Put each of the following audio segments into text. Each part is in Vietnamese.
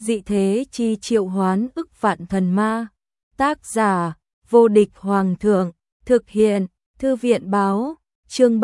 dị thế chi triệu hoán ức vạn thần ma. Tác giả, vô địch hoàng thượng, thực hiện, thư viện báo, chương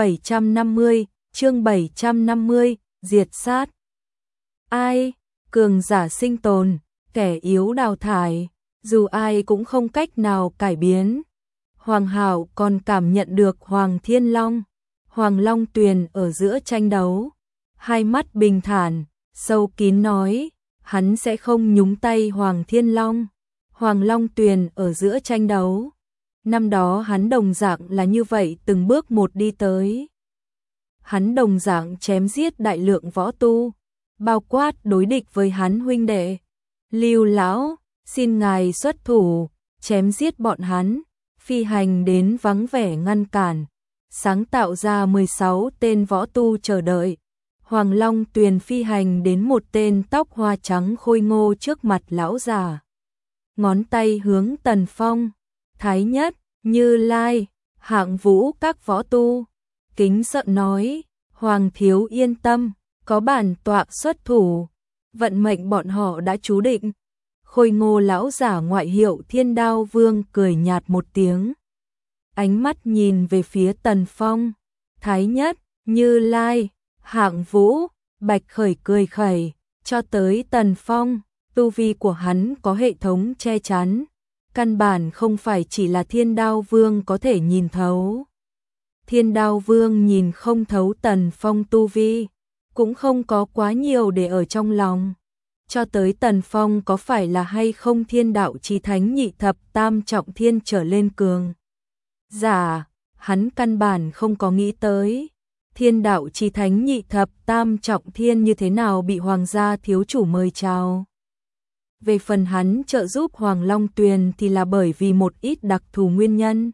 750, diệt sát. Ai, cường giả sinh tồn, kẻ yếu đào thải, dù ai cũng không cách nào cải biến. Hoàng Hạo còn cảm nhận được Hoàng Thiên Long, Hoàng Long Tuyền ở giữa tranh đấu. Hai mắt bình thản, sâu kín nói, hắn sẽ không nhúng tay Hoàng Thiên Long, Hoàng Long Tuyền ở giữa tranh đấu. Năm đó hắn đồng dạng là như vậy từng bước một đi tới. Hắn đồng dạng chém giết đại lượng võ tu, bao quát đối địch với hắn huynh đệ. Lưu lão, xin ngài xuất thủ, chém giết bọn hắn, phi hành đến vắng vẻ ngăn cản, sáng tạo ra 16 tên võ tu chờ đợi. Hoàng Long Tuyền phi hành đến một tên tóc hoa trắng khôi ngô trước mặt lão già. Ngón tay hướng Tần Phong, Thái Nhất, Như Lai, Hạng Vũ các võ tu. Kính sợ nói, Hoàng thiếu yên tâm, có bản tọa xuất thủ. Vận mệnh bọn họ đã chú định. Khôi ngô lão giả ngoại hiệu Thiên Đao Vương cười nhạt một tiếng. Ánh mắt nhìn về phía Tần Phong, Thái Nhất, Như Lai, Hạng Vũ, Bạch Khởi cười khẩy, cho tới Tần Phong, tu vi của hắn có hệ thống che chắn, căn bản không phải chỉ là Thiên Đao Vương có thể nhìn thấu. Thiên Đao Vương nhìn không thấu Tần Phong tu vi, cũng không có quá nhiều để ở trong lòng. Cho tới Tần Phong có phải là hay không thiên đạo chí thánh nhị thập tam trọng thiên trở lên cường giả, hắn căn bản không có nghĩ tới. Thiên đạo chí thánh nhị thập tam trọng thiên như thế nào bị hoàng gia thiếu chủ mời chào. Về phần hắn trợ giúp Hoàng Long Tuyền thì là bởi vì một ít đặc thù nguyên nhân.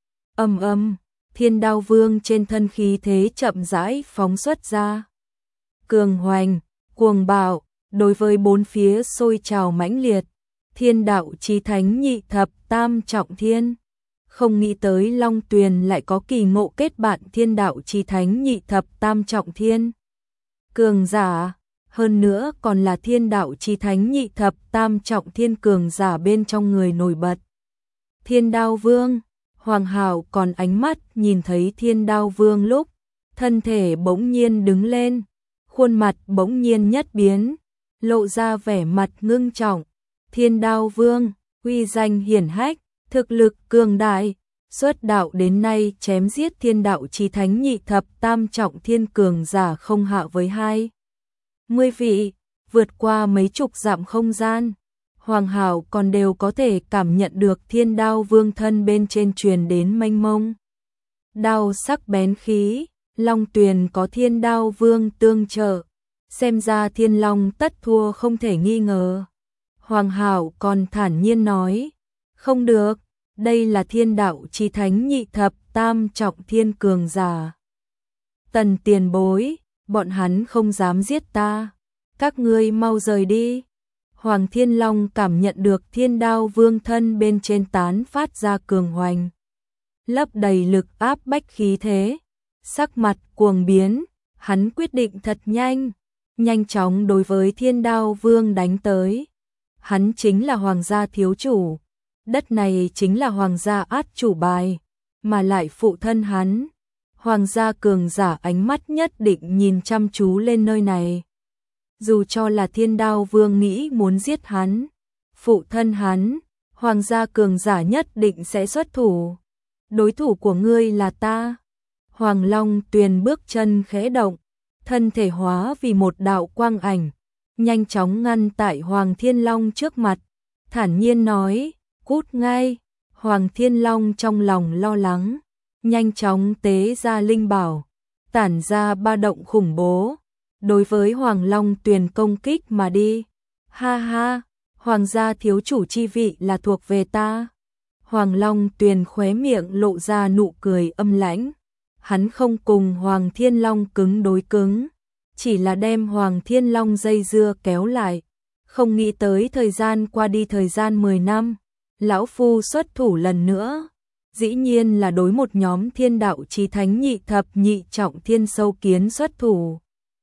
Thiên Đao Vương trên thân khí thế chậm rãi phóng xuất ra. Cường hoành, cuồng bạo, đối với bốn phía sôi trào mãnh liệt. Thiên đạo chí thánh nhị thập tam trọng thiên. Không nghĩ tới Long Tuyền lại có kỳ ngộ kết bạn thiên đạo chí thánh nhị thập tam trọng thiên. Cường giả, hơn nữa còn là thiên đạo chí thánh nhị thập tam trọng thiên cường giả bên trong người nổi bật. Thiên Đao Vương, Hoàng Hạo còn ánh mắt nhìn thấy Thiên Đao Vương lúc, thân thể bỗng nhiên đứng lên, khuôn mặt bỗng nhiên nhất biến, lộ ra vẻ mặt ngưng trọng. Thiên Đao Vương, uy danh hiển hách, thực lực cường đại, xuất đạo đến nay chém giết thiên đạo chí thánh nhị thập tam trọng thiên cường giả không hạ với 20 vị, vượt qua mấy chục dặm không gian. Hoàng Hạo còn đều có thể cảm nhận được Thiên Đao Vương thân bên trên truyền đến mênh mông đao sắc bén khí. Long Tuyền có Thiên Đao Vương tương trợ, xem ra Thiên Long tất thua không thể nghi ngờ. Hoàng Hạo còn thản nhiên nói, không được, đây là thiên đạo chí thánh nhị thập tam trọng thiên cường giả. Tần tiền bối, bọn hắn không dám giết ta, các ngươi mau rời đi. Hoàng Thiên Long cảm nhận được Thiên Đao Vương thân bên trên tán phát ra cường hoành, lấp đầy lực áp bách khí thế, sắc mặt cuồng biến, hắn quyết định thật nhanh chóng đối với Thiên Đao Vương đánh tới. Hắn chính là hoàng gia thiếu chủ, đất này chính là hoàng gia át chủ bài, mà lại phụ thân hắn. Hoàng gia cường giả ánh mắt nhất định nhìn chăm chú lên nơi này. Dù cho là Thiên Đao Vương nghĩ muốn giết hắn, phụ thân hắn, hoàng gia cường giả nhất định sẽ xuất thủ. Đối thủ của ngươi là ta. Hoàng Long Tuyền bước chân khẽ động, thân thể hóa vì một đạo quang ảnh, nhanh chóng ngăn tại Hoàng Thiên Long trước mặt, thản nhiên nói, cút ngay. Hoàng Thiên Long trong lòng lo lắng, nhanh chóng tế ra linh bảo, tản ra ba động khủng bố, đối với Hoàng Long Tuyền công kích mà đi. Ha ha, hoàng gia thiếu chủ chi vị là thuộc về ta. Hoàng Long Tuyền khóe miệng lộ ra nụ cười âm lãnh. Hắn không cùng Hoàng Thiên Long cứng đối cứng, chỉ là đem Hoàng Thiên Long dây dưa kéo lại. Không nghĩ tới thời gian qua đi thời gian 10 năm, lão phu xuất thủ lần nữa. Dĩ nhiên là đối một nhóm thiên đạo chí thánh nhị thập nhị trọng thiên sâu kiến xuất thủ.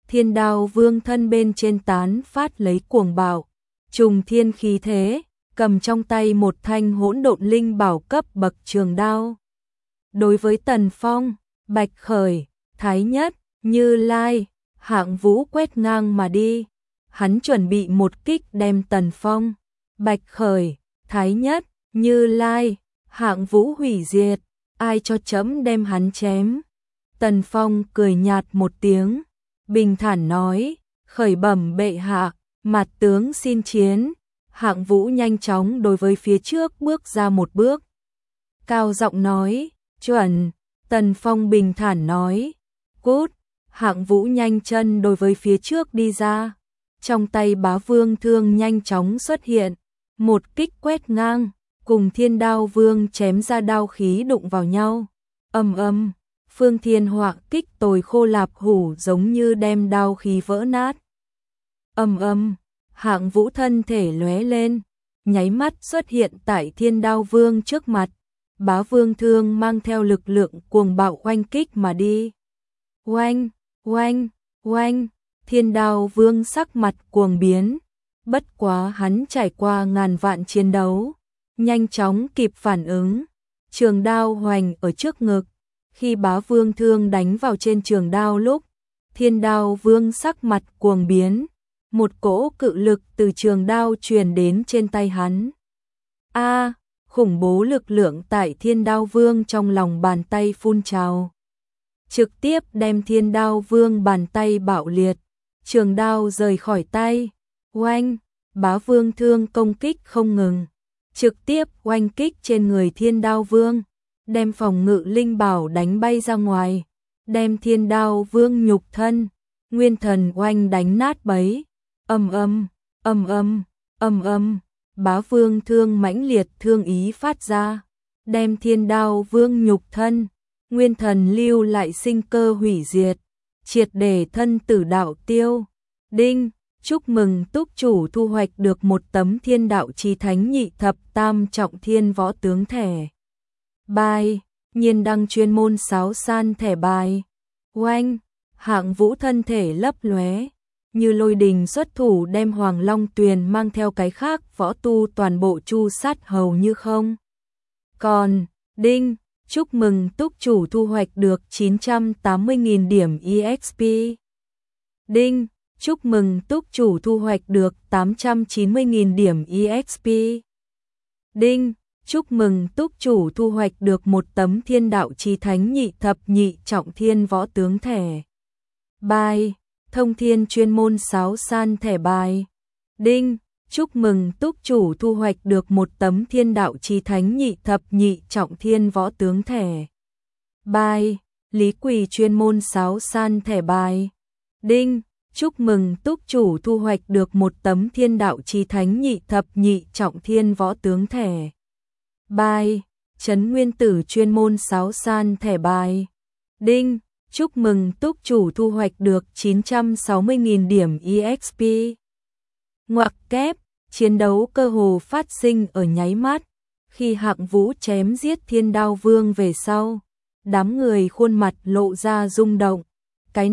Thiên Đao Vương thân bên trên tán phát lấy cuồng bạo, trùng thiên khí thế, cầm trong tay một thanh hỗn độn linh bảo cấp bậc trường đao. Đối với Tần Phong, Bạch Khởi, Thái Nhất, Như Lai, Hạng Vũ quét ngang mà đi. Hắn chuẩn bị một kích đem Tần Phong, Bạch Khởi, Thái Nhất, Như Lai, Hạng Vũ hủy diệt, ai cho chấm đem hắn chém. Tần Phong cười nhạt một tiếng, bình thản nói, khởi bẩm bệ hạ, Mạt tướng xin chiến. Hạng Vũ nhanh chóng đối với phía trước bước ra một bước. Cao giọng nói, chuẩn. Tần Phong bình thản nói, cút. Hạng Vũ nhanh chân đối với phía trước đi ra. Trong tay Bá Vương thương nhanh chóng xuất hiện, một kích quét ngang, cùng Thiên Đao Vương chém ra đao khí đụng vào nhau. Ầm ầm, Phương Thiên Họa kích tồi khô lạp hủ giống như đem đao khí vỡ nát. Ầm ầm, Hạng Vũ thân thể lóe lên, nháy mắt xuất hiện tại Thiên Đao Vương trước mặt. Bá Vương thương mang theo lực lượng cuồng bạo oanh kích mà đi. Oanh, oanh, oanh, Thiên Đao Vương sắc mặt cuồng biến, bất quá hắn trải qua ngàn vạn chiến đấu, nhanh chóng kịp phản ứng. Trường đao hoành ở trước ngực, khi Bá Vương thương đánh vào trên trường đao lúc, Thiên Đao Vương sắc mặt cuồng biến, một cỗ cự lực từ trường đao truyền đến trên tay hắn. A, khủng bố lực lượng tại Thiên Đao Vương trong lòng bàn tay phun trào, trực tiếp đem Thiên Đao Vương bàn tay bạo liệt, trường đao rời khỏi tay. Oanh, Bá Vương thương công kích không ngừng, trực tiếp oanh kích trên người Thiên Đao Vương, đem phòng ngự linh bảo đánh bay ra ngoài, đem Thiên Đao Vương nhục thân, nguyên thần oanh đánh nát bấy. Ầm ầm, ầm ầm, ầm ầm, Bá Vương thương mãnh liệt thương ý phát ra, đem Thiên Đao Vương nhục thân, nguyên thần lưu lại sinh cơ hủy diệt, triệt để thân tử đạo tiêu. Đinh, chúc mừng túc chủ thu hoạch được một tấm Thiên Đạo Chí Thánh Nhị Thập Tam Trọng Thiên Võ Tướng thẻ bài, nhiên đăng chuyên môn sáo san thẻ bài. Oanh, Hạng Vũ thân thể lấp lóe, như lôi đình xuất thủ đem Hoàng Long Tuyền mang theo cái khác võ tu toàn bộ chu sát hầu như không. Còn, đinh, chúc mừng túc chủ thu hoạch được 980.000 điểm EXP. Đinh, chúc mừng túc chủ thu hoạch được 890.000 điểm EXP. Đinh, chúc mừng túc chủ thu hoạch được một tấm Thiên Đạo Chí Thánh Nhị Thập Nhị Trọng Thiên Võ Tướng thẻ bài, thông thiên chuyên môn sáo san thẻ bài. Đinh, chúc mừng túc chủ thu hoạch được một tấm Thiên Đạo Chí Thánh Nhị Thập Nhị Trọng Thiên Võ Tướng thẻ bài, lý quỳ chuyên môn sáo san thẻ bài. Đinh, chúc mừng túc chủ thu hoạch được một tấm Thiên Đạo Chí Thánh Nhị Thập Nhị Trọng Thiên Võ Tướng thẻ bài, trấn nguyên tử chuyên môn sáo san thẻ bài. Đinh, chúc mừng túc chủ thu hoạch được 960.000 điểm EXP. Ngoặc kép, chiến đấu cơ hồ phát sinh ở nháy mắt, khi Hạng Vũ chém giết Thiên Đao Vương về sau, đám người khuôn mặt lộ ra rung động. Cái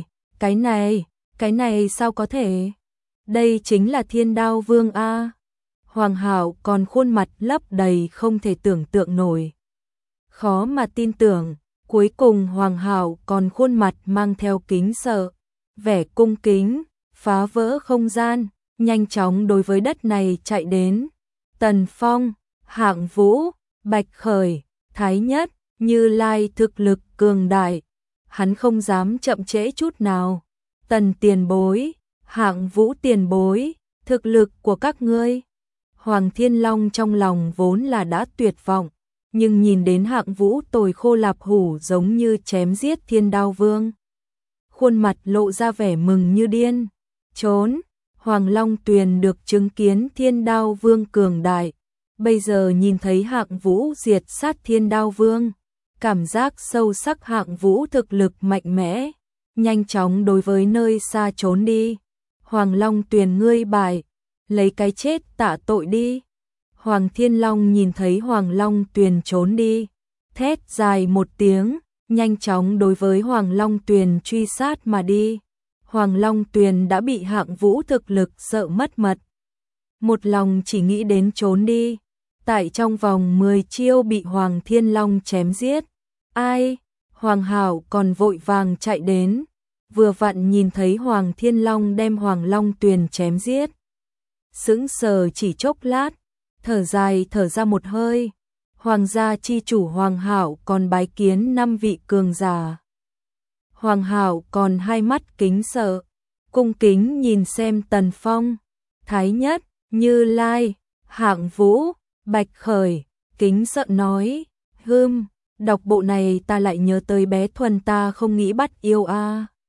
này sao có thể? Đây chính là Thiên Đao Vương a. Hoàng Hạo còn khuôn mặt lấp đầy không thể tưởng tượng nổi. Khó mà tin tưởng, cuối cùng Hoàng Hạo còn khuôn mặt mang theo kính sợ, vẻ cung kính, phá vỡ không gian, nhanh chóng đối với đất này chạy đến. Tần Phong, Hạng Vũ, Bạch Khởi, Thái Nhất, Như Lai thực lực cường đại, hắn không dám chậm trễ chút nào. Tần tiền bối, Hạng Vũ tiền bối, thực lực của các ngươi. Hoàng Thiên Long trong lòng vốn là đã tuyệt vọng, nhưng nhìn đến Hạng Vũ tồi khô lạp hủ giống như chém giết Thiên Đao Vương, khuôn mặt lộ ra vẻ mừng như điên. Trốn, Hoàng Long Tuyền được chứng kiến Thiên Đao Vương cường đại, bây giờ nhìn thấy Hạng Vũ diệt sát Thiên Đao Vương, cảm giác sâu sắc Hạng Vũ thực lực mạnh mẽ, nhanh chóng đối với nơi xa trốn đi. Hoàng Long Tuyền ngươi bại, lấy cái chết tạ tội đi. Hoàng Thiên Long nhìn thấy Hoàng Long Tuyền trốn đi, thét dài một tiếng, nhanh chóng đối với Hoàng Long Tuyền truy sát mà đi. Hoàng Long Tuyền đã bị Hạng Vũ thực lực sợ mất mật. Một lòng chỉ nghĩ đến trốn đi. Tại trong vòng 10 chiêu bị Hoàng Thiên Long chém giết. Ai? Hoàng Hảo còn vội vàng chạy đến. Vừa vặn nhìn thấy Hoàng Thiên Long đem Hoàng Long Tuyền chém giết. Sững sờ chỉ chốc lát, thở dài thở ra một hơi. Hoàng gia chi chủ Hoàng Hảo còn bái kiến 5 vị cường giả. Hoàng Hảo còn hai mắt kính sợ, cung kính nhìn xem Tần Phong, Thái Nhất, Như Lai, Hạng Vũ, Bạch Khởi, kính sợ nói, đọc bộ này ta lại nhớ tới bé Thuần ta không nghĩ bắt yêu a.